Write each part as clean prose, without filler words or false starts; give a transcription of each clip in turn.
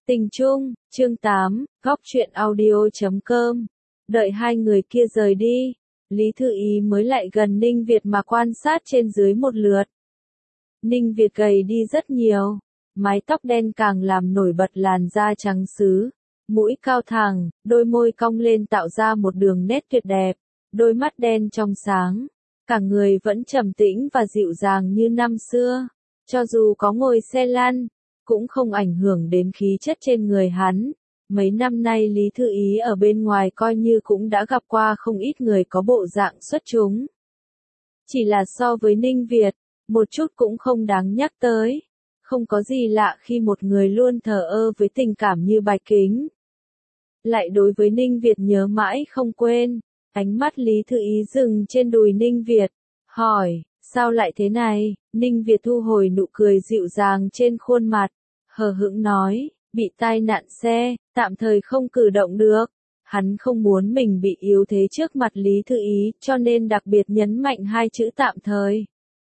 Tình chung, chương 8, góc truyện audio.com. Đợi hai người kia rời đi, Lý Thư Ý mới lại gần Ninh Việt mà quan sát trên dưới một lượt. Ninh Việt gầy đi rất nhiều, mái tóc đen càng làm nổi bật làn da trắng sứ, mũi cao thẳng, đôi môi cong lên tạo ra một đường nét tuyệt đẹp, đôi mắt đen trong sáng, cả người vẫn trầm tĩnh và dịu dàng như năm xưa, cho dù có ngồi xe lăn cũng không ảnh hưởng đến khí chất trên người hắn. Mấy năm nay Lý Thư Ý ở bên ngoài coi như cũng đã gặp qua không ít người có bộ dạng xuất chúng. Chỉ là so với Ninh Việt, một chút cũng không đáng nhắc tới. Không có gì lạ khi một người luôn thờ ơ với tình cảm như Bạch Kính lại đối với Ninh Việt nhớ mãi không quên. Ánh mắt Lý Thư Ý dừng trên đùi Ninh Việt, hỏi, sao lại thế này? Ninh Việt thu hồi nụ cười dịu dàng trên khuôn mặt, hờ hững nói, bị tai nạn xe, tạm thời không cử động được. Hắn không muốn mình bị yếu thế trước mặt Lý Thư Ý, cho nên đặc biệt nhấn mạnh hai chữ tạm thời.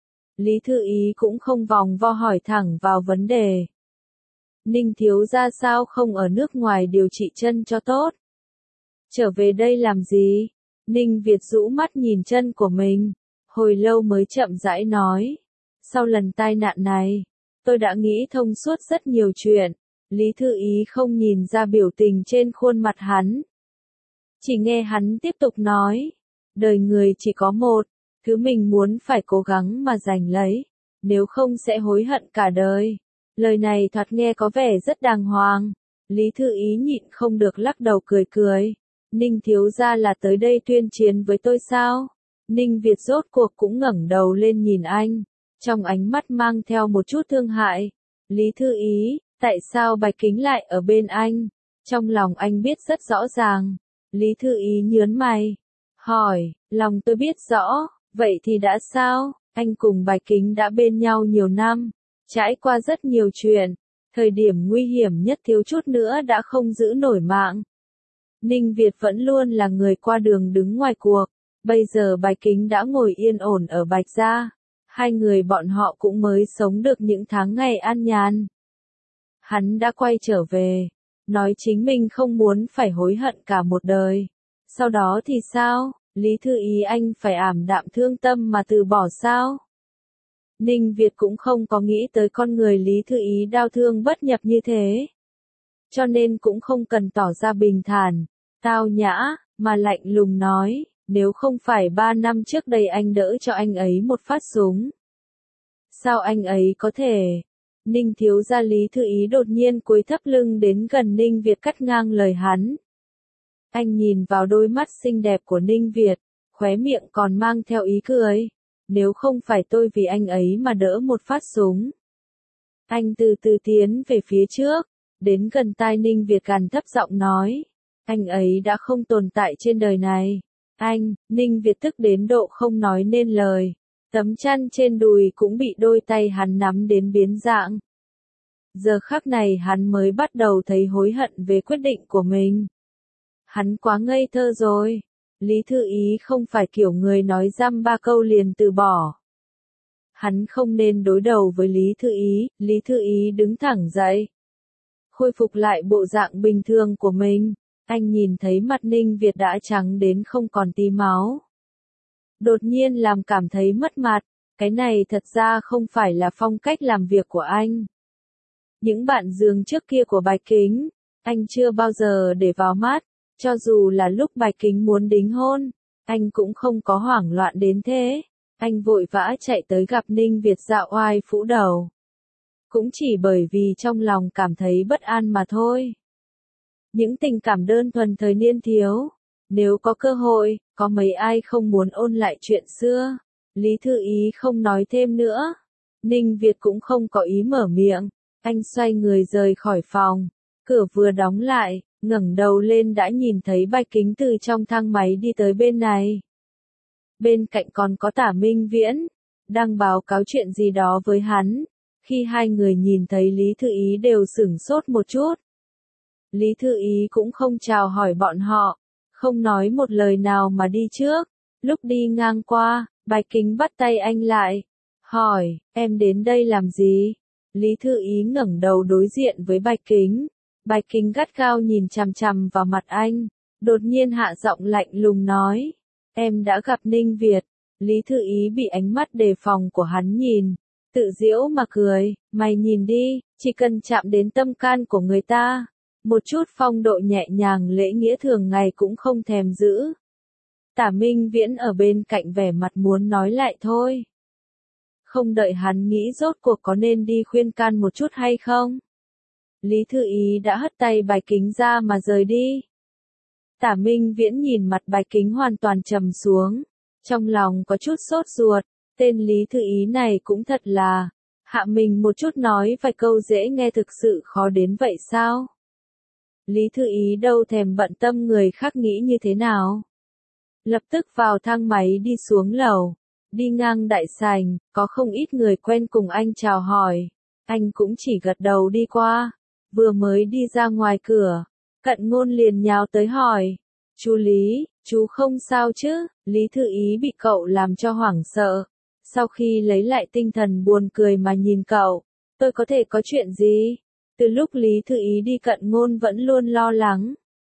Lý Thư Ý cũng không vòng vo hỏi thẳng vào vấn đề. Ninh thiếu gia sao không ở nước ngoài điều trị chân cho tốt? Trở về đây làm gì? Ninh Việt rũ mắt nhìn chân của mình, hồi lâu mới chậm rãi nói. Sau lần tai nạn này, tôi đã nghĩ thông suốt rất nhiều chuyện. Lý Thư Ý không nhìn ra biểu tình trên khuôn mặt hắn. Chỉ nghe hắn tiếp tục nói. Đời người chỉ có một, thứ mình muốn phải cố gắng mà giành lấy, nếu không sẽ hối hận cả đời. Lời này thoạt nghe có vẻ rất đàng hoàng. Lý Thư Ý nhịn không được lắc đầu cười cười. Ninh thiếu gia là tới đây tuyên chiến với tôi sao? Ninh Việt rốt cuộc cũng ngẩng đầu lên nhìn anh, trong ánh mắt mang theo một chút thương hại. Lý Thư Ý, tại sao Bạch Kính lại ở bên anh? Trong lòng anh biết rất rõ ràng. Lý Thư Ý nhớn mày, hỏi, lòng tôi biết rõ, vậy thì đã sao? Anh cùng Bạch Kính đã bên nhau nhiều năm, trải qua rất nhiều chuyện, thời điểm nguy hiểm nhất thiếu chút nữa đã không giữ nổi mạng. Ninh Việt vẫn luôn là người qua đường đứng ngoài cuộc, bây giờ Bạch Kính đã ngồi yên ổn ở Bạch gia, hai người bọn họ cũng mới sống được những tháng ngày an nhàn. Hắn đã quay trở về, nói chính mình không muốn phải hối hận cả một đời. Sau đó thì sao? Lý Thư Ý anh phải ảm đạm thương tâm mà từ bỏ sao? Ninh Việt cũng không có nghĩ tới con người Lý Thư Ý đau thương bất nhập như thế. Cho nên cũng không cần tỏ ra bình thản, tao nhã, mà lạnh lùng nói, nếu không phải 3 năm trước đây anh đỡ cho anh ấy một phát súng. Sao anh ấy có thể? Ninh thiếu gia Lý Thư Ý đột nhiên cúi thấp lưng đến gần Ninh Việt cắt ngang lời hắn. Anh nhìn vào đôi mắt xinh đẹp của Ninh Việt, khóe miệng còn mang theo ý cười. Nếu không phải tôi vì anh ấy mà đỡ một phát súng. Anh từ từ tiến về phía trước, đến gần tai Ninh Việt gằn thấp giọng nói. Anh ấy đã không tồn tại trên đời này. Anh, Ninh Việt tức đến độ không nói nên lời. Tấm chăn trên đùi cũng bị đôi tay hắn nắm đến biến dạng. Giờ khắc này hắn mới bắt đầu thấy hối hận về quyết định của mình. Hắn quá ngây thơ rồi. Lý Thư Ý không phải kiểu người nói dăm ba câu liền từ bỏ. Hắn không nên đối đầu với Lý Thư Ý. Lý Thư Ý đứng thẳng dậy, khôi phục lại bộ dạng bình thường của mình. Anh nhìn thấy mặt Ninh Việt đã trắng đến không còn tí máu. Đột nhiên làm cảm thấy mất mặt. Cái này thật ra không phải là phong cách làm việc của anh. Những bạn giường trước kia của Bạch Kính, anh chưa bao giờ để vào mắt. Cho dù là lúc Bạch Kính muốn đính hôn, anh cũng không có hoảng loạn đến thế. Anh vội vã chạy tới gặp Ninh Việt dạo oai phũ đầu. Cũng chỉ bởi vì trong lòng cảm thấy bất an mà thôi. Những tình cảm đơn thuần thời niên thiếu. Nếu có cơ hội, có mấy ai không muốn ôn lại chuyện xưa. Lý Thư Ý không nói thêm nữa. Ninh Việt cũng không có ý mở miệng. Anh xoay người rời khỏi phòng. Cửa vừa đóng lại, ngẩng đầu lên đã nhìn thấy Bạch Kính từ trong thang máy đi tới bên này. Bên cạnh còn có Tả Minh Viễn, đang báo cáo chuyện gì đó với hắn. Khi hai người nhìn thấy Lý Thư Ý đều sửng sốt một chút. Lý Thư Ý cũng không chào hỏi bọn họ, không nói một lời nào mà đi trước. Lúc đi ngang qua, Bạch Kính bắt tay anh lại, hỏi, em đến đây làm gì? Lý Thư Ý ngẩng đầu đối diện với Bạch Kính, Bạch Kính gắt gao nhìn chằm chằm vào mặt anh, đột nhiên hạ giọng lạnh lùng nói, em đã gặp Ninh Việt. Lý Thư Ý bị ánh mắt đề phòng của hắn nhìn, tự giễu mà cười, mày nhìn đi, chỉ cần chạm đến tâm can của người ta, một chút phong độ nhẹ nhàng lễ nghĩa thường ngày cũng không thèm giữ. Tả Minh Viễn ở bên cạnh vẻ mặt muốn nói lại thôi. Không đợi hắn nghĩ rốt cuộc có nên đi khuyên can một chút hay không. Lý Thư Ý đã hất tay Bạch Kính ra mà rời đi. Tả Minh Viễn nhìn mặt Bạch Kính hoàn toàn trầm xuống, trong lòng có chút sốt ruột, tên Lý Thư Ý này cũng thật là, hạ mình một chút nói vài câu dễ nghe thực sự khó đến vậy sao? Lý Thư Ý đâu thèm bận tâm người khác nghĩ như thế nào. Lập tức vào thang máy đi xuống lầu, đi ngang đại sảnh, có không ít người quen cùng anh chào hỏi, anh cũng chỉ gật đầu đi qua, vừa mới đi ra ngoài cửa, Cận Ngôn liền nhào tới hỏi, chú Lý, chú không sao chứ? Lý Thư Ý bị cậu làm cho hoảng sợ, sau khi lấy lại tinh thần buồn cười mà nhìn cậu, tôi có thể có chuyện gì? Từ lúc Lý Thư Ý đi Cận Ngôn vẫn luôn lo lắng.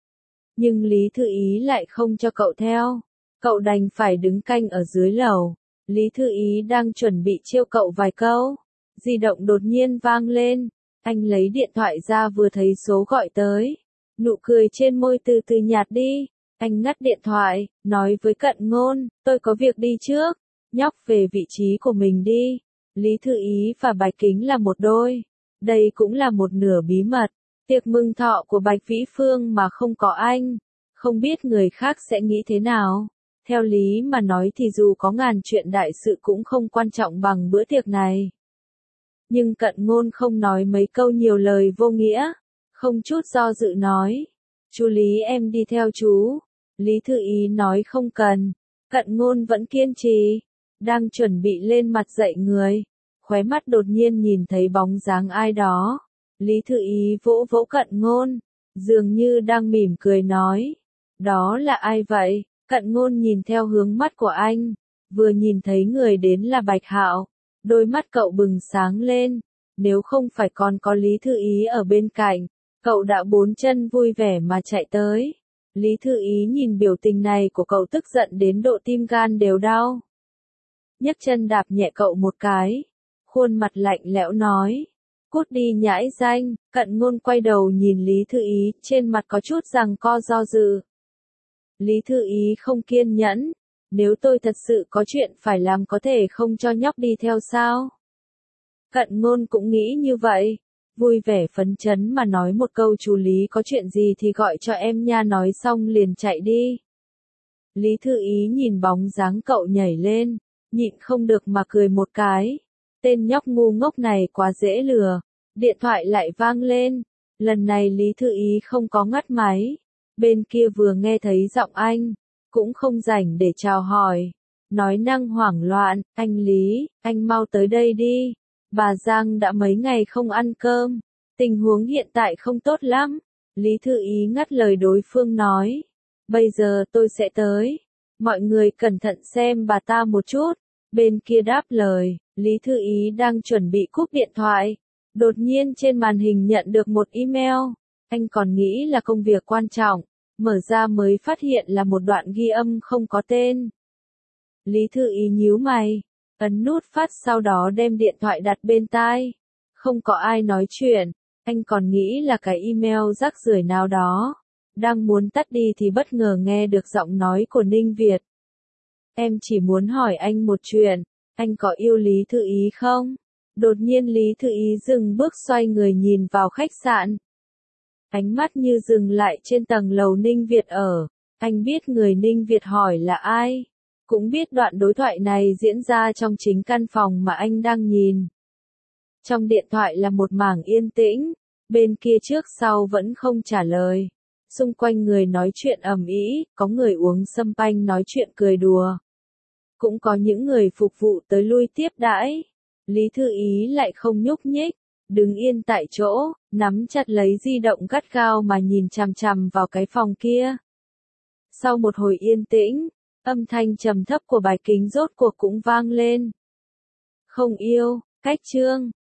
Nhưng Lý Thư Ý lại không cho cậu theo, cậu đành phải đứng canh ở dưới lầu. Lý Thư Ý đang chuẩn bị trêu cậu vài câu, di động đột nhiên vang lên, anh lấy điện thoại ra vừa thấy số gọi tới, nụ cười trên môi từ từ nhạt đi, anh ngắt điện thoại, nói với Cận Ngôn, tôi có việc đi trước, nhóc về vị trí của mình đi. Lý Thư Ý và Bạch Kính là một đôi, đây cũng là một nửa bí mật, tiệc mừng thọ của Bạch Vĩ Phương mà không có anh, không biết người khác sẽ nghĩ thế nào. Theo lý mà nói thì dù có ngàn chuyện đại sự cũng không quan trọng bằng bữa tiệc này. Nhưng Cận Ngôn không nói mấy câu nhiều lời vô nghĩa, không chút do dự nói, chú Lý em đi theo chú. Lý Thư Ý nói không cần, Cận Ngôn vẫn kiên trì, đang chuẩn bị lên mặt dậy người, khóe mắt đột nhiên nhìn thấy bóng dáng ai đó. Lý Thư Ý vỗ vỗ Cận Ngôn, dường như đang mỉm cười nói, đó là ai vậy? Cận Ngôn nhìn theo hướng mắt của anh, vừa nhìn thấy người đến là Bạch Hạo, đôi mắt cậu bừng sáng lên, nếu không phải còn có Lý Thư Ý ở bên cạnh, cậu đã bốn chân vui vẻ mà chạy tới. Lý Thư Ý nhìn biểu tình này của cậu tức giận đến độ tim gan đều đau. Nhấc chân đạp nhẹ cậu một cái, khuôn mặt lạnh lẽo nói, cút đi nhãi danh. Cận Ngôn quay đầu nhìn Lý Thư Ý, trên mặt có chút giằng co do dự. Lý Thư Ý không kiên nhẫn, nếu tôi thật sự có chuyện phải làm có thể không cho nhóc đi theo sao? Cận Ngôn cũng nghĩ như vậy, vui vẻ phấn chấn mà nói một câu chú Lý có chuyện gì thì gọi cho em nha, nói xong liền chạy đi. Lý Thư Ý nhìn bóng dáng cậu nhảy lên, nhịn không được mà cười một cái, tên nhóc ngu ngốc này quá dễ lừa. Điện thoại lại vang lên, lần này Lý Thư Ý không có ngắt máy. Bên kia vừa nghe thấy giọng anh, cũng không rảnh để chào hỏi, nói năng hoảng loạn, anh Lý, anh mau tới đây đi, bà Giang đã mấy ngày không ăn cơm, tình huống hiện tại không tốt lắm. Lý Thư Ý ngắt lời đối phương nói, bây giờ tôi sẽ tới, mọi người cẩn thận xem bà ta một chút. Bên kia đáp lời, Lý Thư Ý đang chuẩn bị cúp điện thoại, đột nhiên trên màn hình nhận được một email, anh còn nghĩ là công việc quan trọng. Mở ra mới phát hiện là một đoạn ghi âm không có tên. Lý Thư Ý nhíu mày, ấn nút phát sau đó đem điện thoại đặt bên tai. Không có ai nói chuyện, anh còn nghĩ là cái email rác rưởi nào đó. Đang muốn tắt đi thì bất ngờ nghe được giọng nói của Ninh Việt. Em chỉ muốn hỏi anh một chuyện, anh có yêu Lý Thư Ý không? Đột nhiên Lý Thư Ý dừng bước xoay người nhìn vào khách sạn. Ánh mắt như dừng lại trên tầng lầu Ninh Việt ở, anh biết người Ninh Việt hỏi là ai, cũng biết đoạn đối thoại này diễn ra trong chính căn phòng mà anh đang nhìn. Trong điện thoại là một mảng yên tĩnh, bên kia trước sau vẫn không trả lời. Xung quanh người nói chuyện ầm ĩ, có người uống sâm panh nói chuyện cười đùa. Cũng có những người phục vụ tới lui tiếp đãi. Lý Thư Ý lại không nhúc nhích, đứng yên tại chỗ, nắm chặt lấy di động gắt gao mà nhìn chằm chằm vào cái phòng kia. Sau một hồi yên tĩnh, âm thanh trầm thấp của Bạch Kính rốt cuộc cũng vang lên. Không yêu, cách chương.